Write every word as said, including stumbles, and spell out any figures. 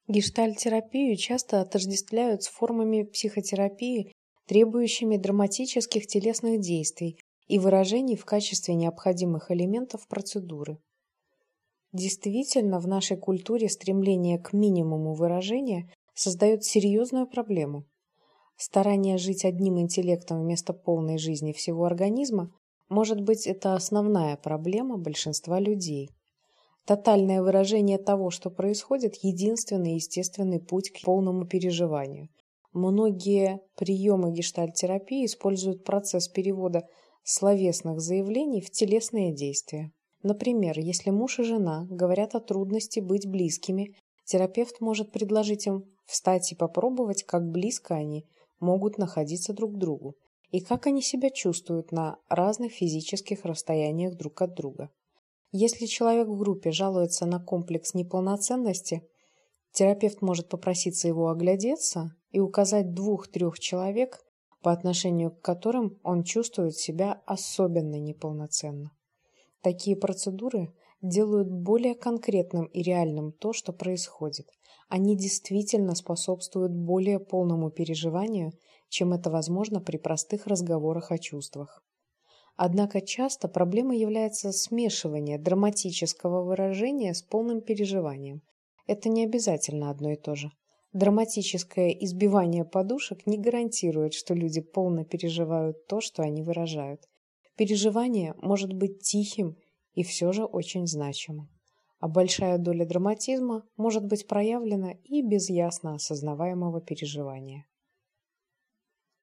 Гештальт-терапию часто отождествляют с формами психотерапии, требующими драматических телесных действий и выражений в качестве необходимых элементов процедуры. Действительно, в нашей культуре стремление к минимуму выражения создает серьезную проблему. Старание жить одним интеллектом вместо полной жизни всего организма, может быть, это основная проблема большинства людей. Тотальное выражение того, что происходит, единственный естественный путь к полному переживанию. Многие приемы гештальт-терапии используют процесс перевода словесных заявлений в телесные действия. Например, если муж и жена говорят о трудности быть близкими, терапевт может предложить им встать и попробовать, как близко они могут находиться друг к другу и как они себя чувствуют на разных физических расстояниях друг от друга. Если человек в группе жалуется на комплекс неполноценности, терапевт может попроситься его оглядеться и указать двух-трех человек, по отношению к которым он чувствует себя особенно неполноценно. Такие процедуры делают более конкретным и реальным то, что происходит. Они действительно способствуют более полному переживанию, чем это возможно при простых разговорах о чувствах. Однако часто проблемой является смешивание драматического выражения с полным переживанием. Это не обязательно одно и то же. Драматическое избивание подушек не гарантирует, что люди полно переживают то, что они выражают. Переживание может быть тихим и все же очень значимым, а большая доля драматизма может быть проявлена и без ясно осознаваемого переживания.